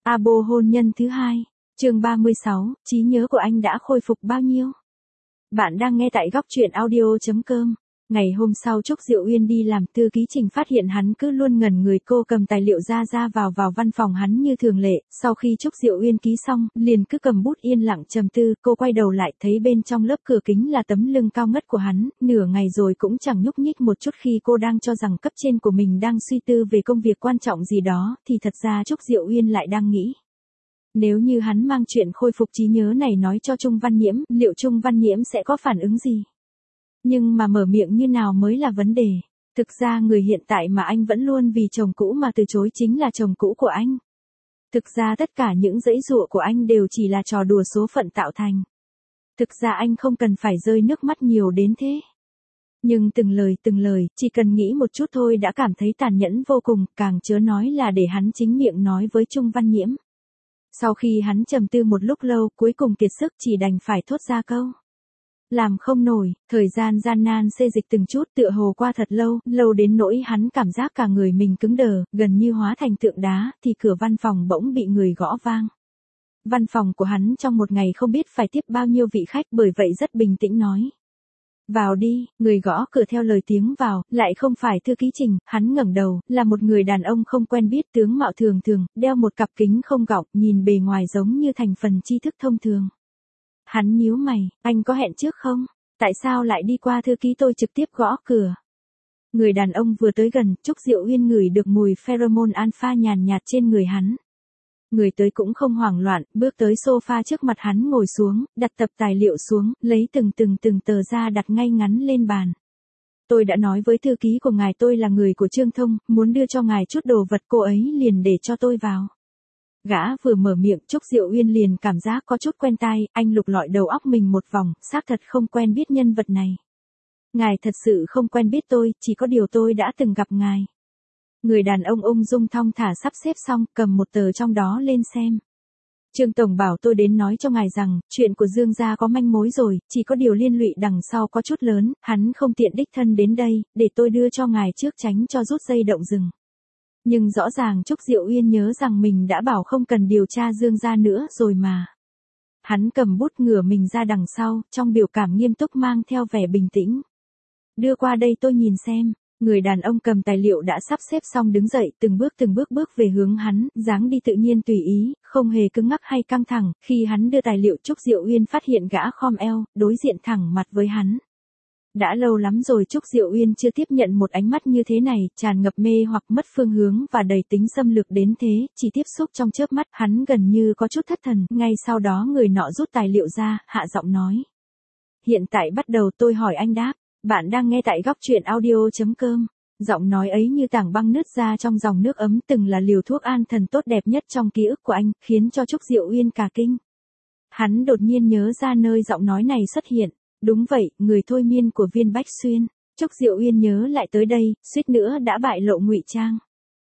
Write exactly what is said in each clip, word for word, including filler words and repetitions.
Abo hôn nhân thứ hai, chương ba mươi sáu, trí nhớ của anh đã khôi phục bao nhiêu? Bạn đang nghe tại góc truyện audio chấm com. Ngày hôm sau Trúc Diệu Uyên đi làm, thư ký Trình phát hiện hắn cứ luôn ngẩn người. Cô cầm tài liệu ra ra vào vào văn phòng hắn như thường lệ, sau khi Trúc Diệu Uyên ký xong, liền cứ cầm bút yên lặng trầm tư. Cô quay đầu lại thấy bên trong lớp cửa kính là tấm lưng cao ngất của hắn, nửa ngày rồi cũng chẳng nhúc nhích một chút. Khi cô đang cho rằng cấp trên của mình đang suy tư về công việc quan trọng gì đó, thì thật ra Trúc Diệu Uyên lại đang nghĩ. Nếu như hắn mang chuyện khôi phục trí nhớ này nói cho Trung Văn Nhiễm, liệu Trung Văn Nhiễm sẽ có phản ứng gì? Nhưng mà mở miệng như nào mới là vấn đề. Thực ra người hiện tại mà anh vẫn luôn vì chồng cũ mà từ chối chính là chồng cũ của anh. Thực ra tất cả những giãy giụa của anh đều chỉ là trò đùa số phận tạo thành. Thực ra anh không cần phải rơi nước mắt nhiều đến thế. Nhưng từng lời từng lời, chỉ cần nghĩ một chút thôi đã cảm thấy tàn nhẫn vô cùng, càng chớ nói là để hắn chính miệng nói với Trung Văn Nhiễm. Sau khi hắn trầm tư một lúc lâu, cuối cùng kiệt sức chỉ đành phải thốt ra câu. Làm không nổi, thời gian gian nan xê dịch từng chút tựa hồ qua thật lâu, lâu đến nỗi hắn cảm giác cả người mình cứng đờ, gần như hóa thành tượng đá, thì cửa văn phòng bỗng bị người gõ vang. Văn phòng của hắn trong một ngày không biết phải tiếp bao nhiêu vị khách, bởi vậy rất bình tĩnh nói. Vào đi, người gõ cửa theo lời tiếng vào, lại không phải thư ký Trình. Hắn ngẩng đầu, là một người đàn ông không quen biết, tướng mạo thường thường, đeo một cặp kính không gọng, nhìn bề ngoài giống như thành phần tri thức thông thường. Hắn nhíu mày, anh có hẹn trước không? Tại sao lại đi qua thư ký tôi trực tiếp gõ cửa? Người đàn ông vừa tới gần, Trúc Diệu Uyên ngửi được mùi pheromone alpha nhàn nhạt trên người hắn. Người tới cũng không hoảng loạn, bước tới sofa trước mặt hắn ngồi xuống, đặt tập tài liệu xuống, lấy từng từng từng tờ ra đặt ngay ngắn lên bàn. Tôi đã nói với thư ký của ngài tôi là người của Trương Thông, muốn đưa cho ngài chút đồ vật, cô ấy liền để cho tôi vào. Gã vừa mở miệng, Trúc Diệu Uyên liền cảm giác có chút quen tai, anh lục lọi đầu óc mình một vòng, xác thật không quen biết nhân vật này. Ngài thật sự không quen biết tôi, chỉ có điều tôi đã từng gặp ngài. Người đàn ông ung dung thong thả sắp xếp xong, cầm một tờ trong đó lên xem. Trương Tổng bảo tôi đến nói cho ngài rằng, chuyện của Dương gia có manh mối rồi, chỉ có điều liên lụy đằng sau có chút lớn, hắn không tiện đích thân đến đây, để tôi đưa cho ngài trước tránh cho rút dây động rừng. Nhưng rõ ràng Trúc Diệu Uyên nhớ rằng mình đã bảo không cần điều tra Dương gia nữa rồi mà. Hắn cầm bút ngửa mình ra đằng sau, trong biểu cảm nghiêm túc mang theo vẻ bình tĩnh. Đưa qua đây tôi nhìn xem. Người đàn ông cầm tài liệu đã sắp xếp xong đứng dậy, từng bước từng bước bước về hướng hắn, dáng đi tự nhiên tùy ý, không hề cứng ngắc hay căng thẳng. Khi hắn đưa tài liệu, Trúc Diệu Uyên phát hiện gã khom eo, đối diện thẳng mặt với hắn. Đã lâu lắm rồi Trúc Diệu Uyên chưa tiếp nhận một ánh mắt như thế này, tràn ngập mê hoặc, mất phương hướng và đầy tính xâm lược đến thế. Chỉ tiếp xúc trong chớp mắt, hắn gần như có chút thất thần. Ngay sau đó người nọ rút tài liệu ra, hạ giọng nói. Hiện tại bắt đầu tôi hỏi anh đáp. Bạn đang nghe tại góc truyện audio chấm com. Giọng nói ấy như tảng băng nứt ra trong dòng nước ấm, từng là liều thuốc an thần tốt đẹp nhất trong ký ức của anh, khiến cho Trúc Diệu Uyên cả kinh. Hắn đột nhiên nhớ ra nơi giọng nói này xuất hiện. Đúng vậy, người thôi miên của Viên Bách Xuyên. Trúc Diệu Uyên nhớ lại tới đây, suýt nữa đã bại lộ ngụy trang.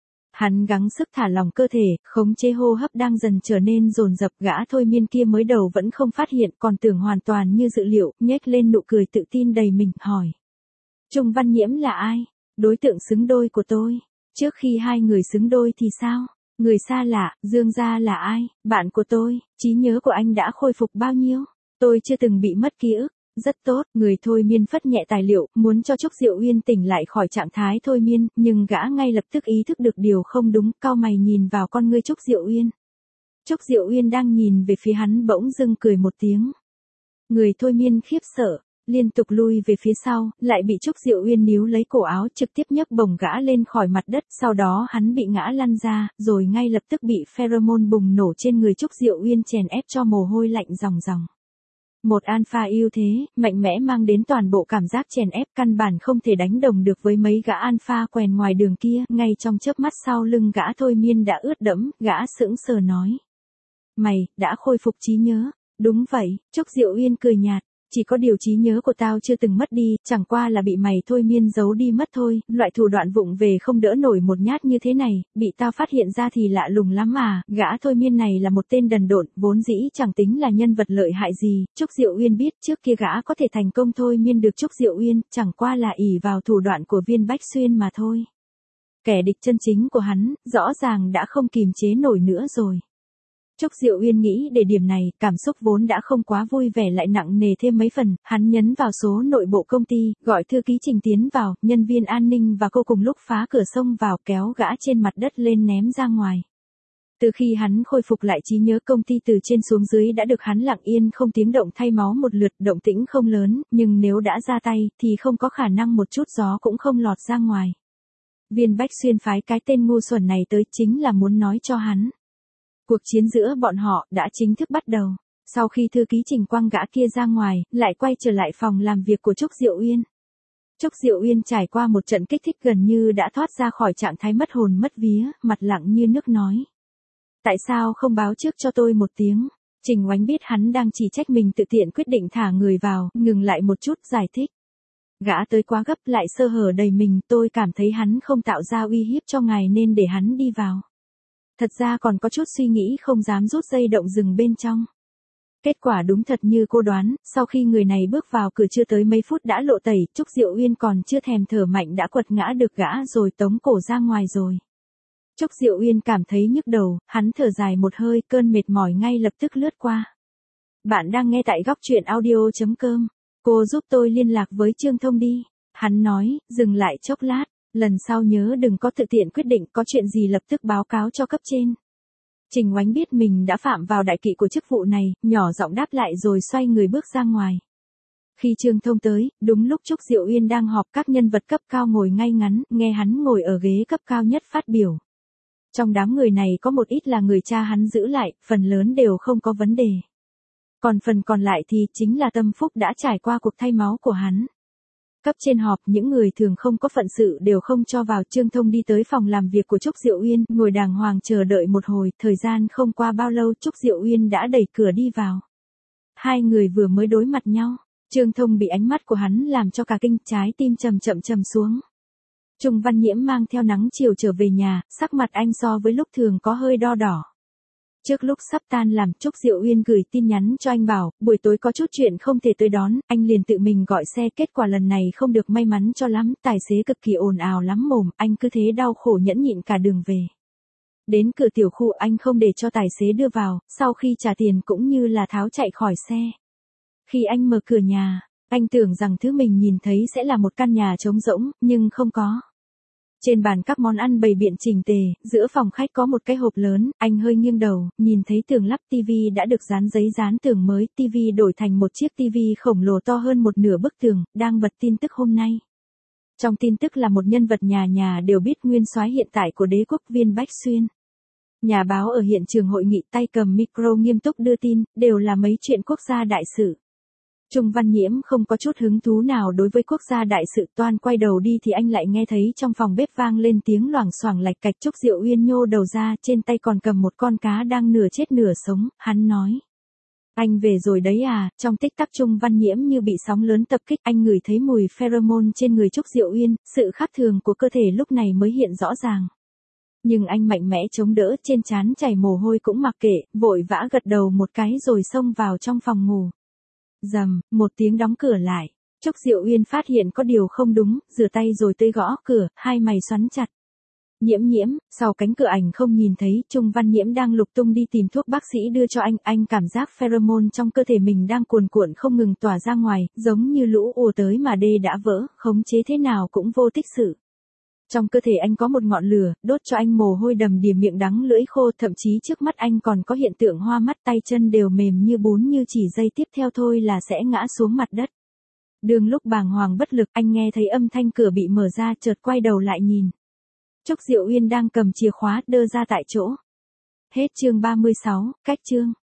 Hắn gắng sức thả lỏng cơ thể, khống chế hô hấp đang dần trở nên dồn dập. Gã thôi miên kia mới đầu vẫn không phát hiện, còn tưởng hoàn toàn như dự liệu, nhếch lên nụ cười tự tin đầy mình, hỏi. Trung Văn Nhiễm là ai? Đối tượng xứng đôi của tôi. Trước khi hai người xứng đôi thì sao? Người xa lạ, Dương gia là ai? Bạn của tôi, trí nhớ của anh đã khôi phục bao nhiêu? Tôi chưa từng bị mất ký ức. Rất tốt, người thôi miên phất nhẹ tài liệu, muốn cho Trúc Diệu Uyên tỉnh lại khỏi trạng thái thôi miên, nhưng gã ngay lập tức ý thức được điều không đúng, cau mày nhìn vào con ngươi Trúc Diệu Uyên. Trúc Diệu Uyên đang nhìn về phía hắn bỗng dưng cười một tiếng. Người thôi miên khiếp sợ, liên tục lui về phía sau, lại bị Trúc Diệu Uyên níu lấy cổ áo trực tiếp nhấc bổng gã lên khỏi mặt đất, sau đó hắn bị ngã lăn ra, rồi ngay lập tức bị pheromone bùng nổ trên người Trúc Diệu Uyên chèn ép cho mồ hôi lạnh ròng ròng. Một alpha ưu thế, mạnh mẽ mang đến toàn bộ cảm giác chèn ép, căn bản không thể đánh đồng được với mấy gã alpha quèn ngoài đường kia. Ngay trong chớp mắt sau lưng gã thôi miên đã ướt đẫm, gã sững sờ nói. Mày, đã khôi phục trí nhớ. Đúng vậy, Trúc Diệu Uyên cười nhạt. Chỉ có điều trí nhớ của tao chưa từng mất đi, chẳng qua là bị mày thôi miên giấu đi mất thôi. Loại thủ đoạn vụng về không đỡ nổi một nhát như thế này, bị tao phát hiện ra thì lạ lùng lắm à. Gã thôi miên này là một tên đần độn, vốn dĩ chẳng tính là nhân vật lợi hại gì. Trúc Diệu Uyên biết trước kia gã có thể thành công thôi miên được Trúc Diệu Uyên, chẳng qua là ỷ vào thủ đoạn của Viên Bách Xuyên mà thôi. Kẻ địch chân chính của hắn, rõ ràng đã không kìm chế nổi nữa rồi. Trúc Diệu Uyên nghĩ để điểm này, cảm xúc vốn đã không quá vui vẻ lại nặng nề thêm mấy phần, hắn nhấn vào số nội bộ công ty, gọi thư ký Trình tiến vào, nhân viên an ninh và cô cùng lúc phá cửa xông vào kéo gã trên mặt đất lên ném ra ngoài. Từ khi hắn khôi phục lại trí nhớ công ty từ trên xuống dưới đã được hắn lặng yên không tiếng động thay máu một lượt, động tĩnh không lớn, nhưng nếu đã ra tay thì không có khả năng một chút gió cũng không lọt ra ngoài. Viên Bách Xuyên phái cái tên ngu xuẩn này tới chính là muốn nói cho hắn. Cuộc chiến giữa bọn họ đã chính thức bắt đầu. Sau khi thư ký Trình quăng gã kia ra ngoài, lại quay trở lại phòng làm việc của Trúc Diệu Uyên. Trúc Diệu Uyên trải qua một trận kích thích gần như đã thoát ra khỏi trạng thái mất hồn mất vía, mặt lặng như nước nói. Tại sao không báo trước cho tôi một tiếng? Trình Oánh biết hắn đang chỉ trách mình tự tiện quyết định thả người vào, ngừng lại một chút giải thích. Gã tới quá gấp lại sơ hở đầy mình, tôi cảm thấy hắn không tạo ra uy hiếp cho ngài nên để hắn đi vào. Thật ra còn có chút suy nghĩ không dám rút dây động rừng bên trong. Kết quả đúng thật như cô đoán, sau khi người này bước vào cửa chưa tới mấy phút đã lộ tẩy, Trúc Diệu Uyên còn chưa thèm thở mạnh đã quật ngã được gã rồi tống cổ ra ngoài rồi. Trúc Diệu Uyên cảm thấy nhức đầu, hắn thở dài một hơi, cơn mệt mỏi ngay lập tức lướt qua. Bạn đang nghe tại góc truyện audio chấm com. Cô giúp tôi liên lạc với Trương Thông đi. Hắn nói, dừng lại chốc lát. Lần sau nhớ đừng có tự tiện quyết định, có chuyện gì lập tức báo cáo cho cấp trên. Trình Oánh biết mình đã phạm vào đại kỵ của chức vụ này, nhỏ giọng đáp lại rồi xoay người bước ra ngoài. Khi Trương Thông tới, đúng lúc Trúc Diệu Uyên đang họp các nhân vật cấp cao ngồi ngay ngắn, nghe hắn ngồi ở ghế cấp cao nhất phát biểu. Trong đám người này có một ít là người cha hắn giữ lại, phần lớn đều không có vấn đề. Còn phần còn lại thì chính là tâm phúc đã trải qua cuộc thay máu của hắn. Cấp trên họp, những người thường không có phận sự đều không cho vào. Trương Thông đi tới phòng làm việc của Trúc Diệu Uyên, ngồi đàng hoàng chờ đợi một hồi, thời gian không qua bao lâu Trúc Diệu Uyên đã đẩy cửa đi vào. Hai người vừa mới đối mặt nhau, Trương Thông bị ánh mắt của hắn làm cho cả kinh, trái tim chậm chậm chậm xuống. Trung Văn Nhiễm mang theo nắng chiều trở về nhà, sắc mặt anh so với lúc thường có hơi đo đỏ. Trước lúc sắp tan làm, Trúc Diệu Uyên gửi tin nhắn cho anh bảo, buổi tối có chút chuyện không thể tới đón, anh liền tự mình gọi xe, kết quả lần này không được may mắn cho lắm, tài xế cực kỳ ồn ào lắm mồm, anh cứ thế đau khổ nhẫn nhịn cả đường về. Đến cửa tiểu khu anh không để cho tài xế đưa vào, sau khi trả tiền cũng như là tháo chạy khỏi xe. Khi anh mở cửa nhà, anh tưởng rằng thứ mình nhìn thấy sẽ là một căn nhà trống rỗng, nhưng không có. Trên bàn các món ăn bày biện chỉnh tề, giữa phòng khách có một cái hộp lớn, anh hơi nghiêng đầu, nhìn thấy tường lắp tivi đã được dán giấy dán tường mới, tivi đổi thành một chiếc tivi khổng lồ to hơn một nửa bức tường, đang bật tin tức hôm nay. Trong tin tức là một nhân vật nhà nhà đều biết, nguyên soái hiện tại của đế quốc Viên Bách Xuyên. Nhà báo ở hiện trường hội nghị tay cầm micro nghiêm túc đưa tin, đều là mấy chuyện quốc gia đại sự. Trung Văn Nhiễm không có chút hứng thú nào đối với quốc gia đại sự, toan quay đầu đi thì anh lại nghe thấy trong phòng bếp vang lên tiếng loảng xoảng lạch cạch. Trúc Diệu Uyên nhô đầu ra, trên tay còn cầm một con cá đang nửa chết nửa sống, hắn nói. Anh về rồi đấy à? Trong tích tắc Trung Văn Nhiễm như bị sóng lớn tập kích, anh ngửi thấy mùi pheromone trên người Trúc Diệu Uyên, sự khác thường của cơ thể lúc này mới hiện rõ ràng. Nhưng anh mạnh mẽ chống đỡ, trên trán chảy mồ hôi cũng mặc kệ, vội vã gật đầu một cái rồi xông vào trong phòng ngủ. Rầm, một tiếng đóng cửa lại. Trúc Diệu Uyên phát hiện có điều không đúng, rửa tay rồi tới gõ cửa, hai mày xoắn chặt. Nhiễm Nhiễm, sau cánh cửa ảnh không nhìn thấy, Trung Văn Nhiễm đang lục tung đi tìm thuốc bác sĩ đưa cho anh, anh cảm giác pheromone trong cơ thể mình đang cuồn cuộn không ngừng tỏa ra ngoài, giống như lũ ùa tới mà đê đã vỡ, khống chế thế nào cũng vô tích sự. Trong cơ thể anh có một ngọn lửa, đốt cho anh mồ hôi đầm đìa, miệng đắng lưỡi khô, thậm chí trước mắt anh còn có hiện tượng hoa mắt, tay chân đều mềm như bún, như chỉ giây tiếp theo thôi là sẽ ngã xuống mặt đất. Đường lúc bàng hoàng bất lực, anh nghe thấy âm thanh cửa bị mở ra, chợt quay đầu lại nhìn. Trúc Diệu Uyên đang cầm chìa khóa, đơ ra tại chỗ. Hết chương ba mươi sáu, cách chương.